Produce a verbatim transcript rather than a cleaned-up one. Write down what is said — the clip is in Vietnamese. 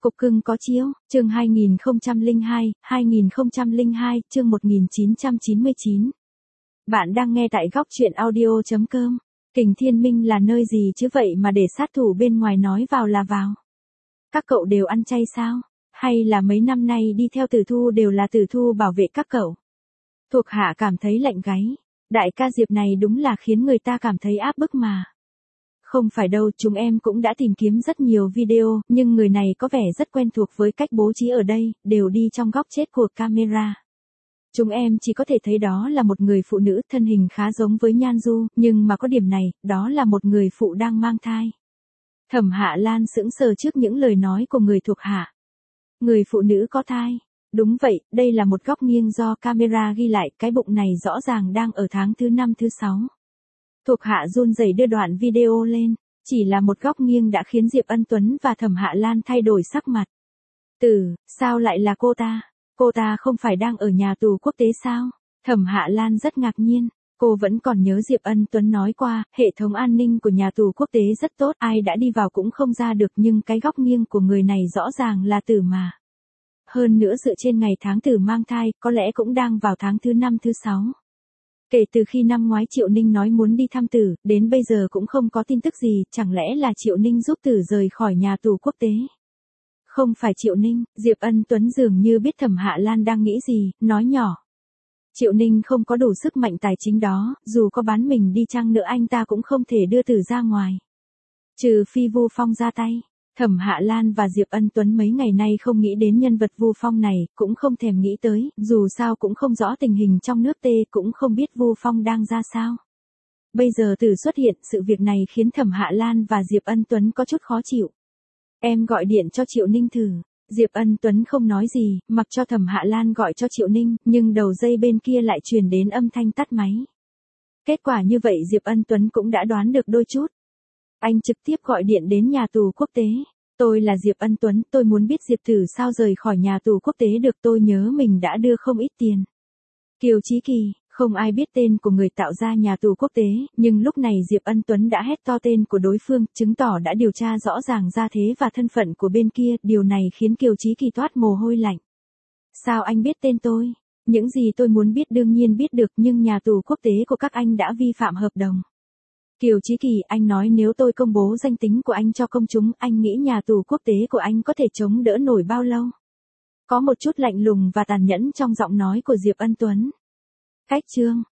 Cục cưng có chiếu, chương hai nghìn không trăm lẻ hai, hai nghìn không trăm lẻ hai, chương một nghìn chín trăm chín mươi chín. Bạn đang nghe tại góc truyện audio chấm com. Kình Thiên Minh là nơi gì chứ vậy mà để sát thủ bên ngoài nói vào là vào? Các cậu đều ăn chay sao? Hay là mấy năm nay đi theo Tử Thu đều là Tử Thu bảo vệ các cậu? Thuộc hạ cảm thấy lạnh gáy. Đại ca Diệp này đúng là khiến người ta cảm thấy áp bức mà. Không phải đâu, chúng em cũng đã tìm kiếm rất nhiều video, nhưng người này có vẻ rất quen thuộc với cách bố trí ở đây, đều đi trong góc chết của camera. Chúng em chỉ có thể thấy đó là một người phụ nữ thân hình khá giống với Nhan Du, nhưng mà có điểm này, đó là một người phụ đang mang thai. Thẩm Hạ Lan sững sờ trước những lời nói của người thuộc hạ. Người phụ nữ có thai. Đúng vậy, đây là một góc nghiêng do camera ghi lại, cái bụng này rõ ràng đang ở tháng thứ năm thứ sáu. Thuộc hạ run rẩy đưa đoạn video lên, chỉ là một góc nghiêng đã khiến Diệp Ân Tuấn và Thẩm Hạ Lan thay đổi sắc mặt. Tử, sao lại là cô ta? Cô ta không phải đang ở nhà tù quốc tế sao? Thẩm Hạ Lan rất ngạc nhiên, cô vẫn còn nhớ Diệp Ân Tuấn nói qua, hệ thống an ninh của nhà tù quốc tế rất tốt, ai đã đi vào cũng không ra được, nhưng cái góc nghiêng của người này rõ ràng là Tử mà. Hơn nữa dựa trên ngày tháng Tử mang thai, có lẽ cũng đang vào tháng thứ năm thứ sáu. Kể từ khi năm ngoái Triệu Ninh nói muốn đi thăm Tử, đến bây giờ cũng không có tin tức gì, chẳng lẽ là Triệu Ninh giúp Tử rời khỏi nhà tù quốc tế? Không phải Triệu Ninh, Diệp Ân Tuấn dường như biết Thẩm Hạ Lan đang nghĩ gì, nói nhỏ. Triệu Ninh không có đủ sức mạnh tài chính đó, dù có bán mình đi chăng nữa anh ta cũng không thể đưa Tử ra ngoài. Trừ phi Vu Phong ra tay. Thẩm Hạ Lan và Diệp Ân Tuấn mấy ngày nay không nghĩ đến nhân vật Vu Phong này, cũng không thèm nghĩ tới, dù sao cũng không rõ tình hình trong nước tê, cũng không biết Vu Phong đang ra sao. Bây giờ Tử xuất hiện, sự việc này khiến Thẩm Hạ Lan và Diệp Ân Tuấn có chút khó chịu. Em gọi điện cho Triệu Ninh thử. Diệp Ân Tuấn không nói gì, mặc cho Thẩm Hạ Lan gọi cho Triệu Ninh, nhưng đầu dây bên kia lại truyền đến âm thanh tắt máy. Kết quả như vậy Diệp Ân Tuấn cũng đã đoán được đôi chút. Anh trực tiếp gọi điện đến nhà tù quốc tế. Tôi là Diệp Ân Tuấn, tôi muốn biết Diệp Tử sao rời khỏi nhà tù quốc tế được, tôi nhớ mình đã đưa không ít tiền. Kiều Chí Kỳ, không ai biết tên của người tạo ra nhà tù quốc tế, nhưng lúc này Diệp Ân Tuấn đã hét to tên của đối phương, chứng tỏ đã điều tra rõ ràng ra thế và thân phận của bên kia, điều này khiến Kiều Chí Kỳ toát mồ hôi lạnh. Sao anh biết tên tôi? Những gì tôi muốn biết đương nhiên biết được, nhưng nhà tù quốc tế của các anh đã vi phạm hợp đồng. Kiều Chí Kỳ, anh nói nếu tôi công bố danh tính của anh cho công chúng, anh nghĩ nhà tù quốc tế của anh có thể chống đỡ nổi bao lâu? Có một chút lạnh lùng và tàn nhẫn trong giọng nói của Diệp Ân Tuấn. Cách chương,